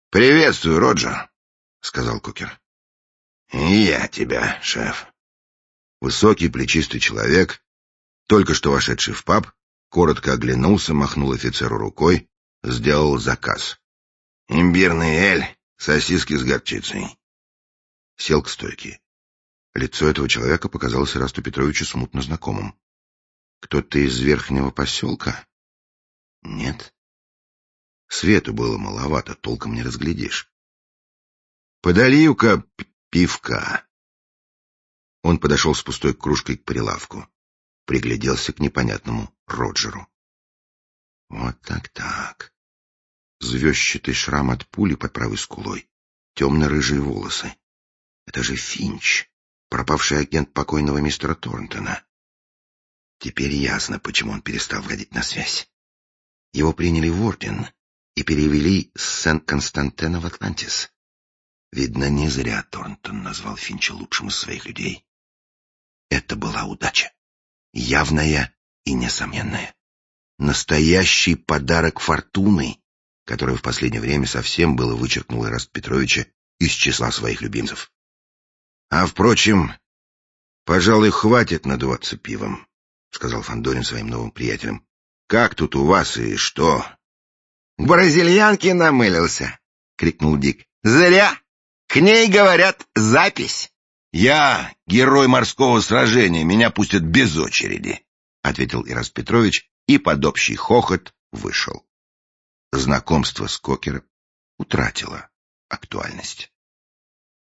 — Приветствую, Роджер, — сказал Кокер. — И я тебя, шеф. Высокий плечистый человек, только что вошедший в паб, коротко оглянулся, махнул офицеру рукой, сделал заказ. Имбирный эль, сосиски с горчицей. Сел к стойке. Лицо этого человека показалось Ирасту Петровичу смутно знакомым. Кто-то из верхнего поселка? Нет. Свету было маловато, толком не разглядишь. Подолью-ка пивка. Он подошел с пустой кружкой к прилавку. Пригляделся к непонятному Роджеру. Вот так-так. Звездчатый шрам от пули под правой скулой. Темно-рыжие волосы. Это же Финч, пропавший агент покойного мистера Торнтона. Теперь ясно, почему он перестал входить на связь. Его приняли в орден и перевели с Сент-Константена в Атлантис. Видно, не зря Торнтон назвал Финча лучшим из своих людей. Это была удача. Явная и несомненная. Настоящий подарок фортуны, который в последнее время совсем было вычеркнул Ираста Петровича из числа своих любимцев. А, впрочем, пожалуй, хватит надуваться пивом, — сказал Фандорин своим новым приятелям. — Как тут у вас и что? — К бразильянке намылился, — крикнул Дик. — Зря! К ней, говорят, запись. — Я герой морского сражения, меня пустят без очереди, — ответил Ираст Петрович и под общий хохот вышел. Знакомство с Кокером утратило актуальность.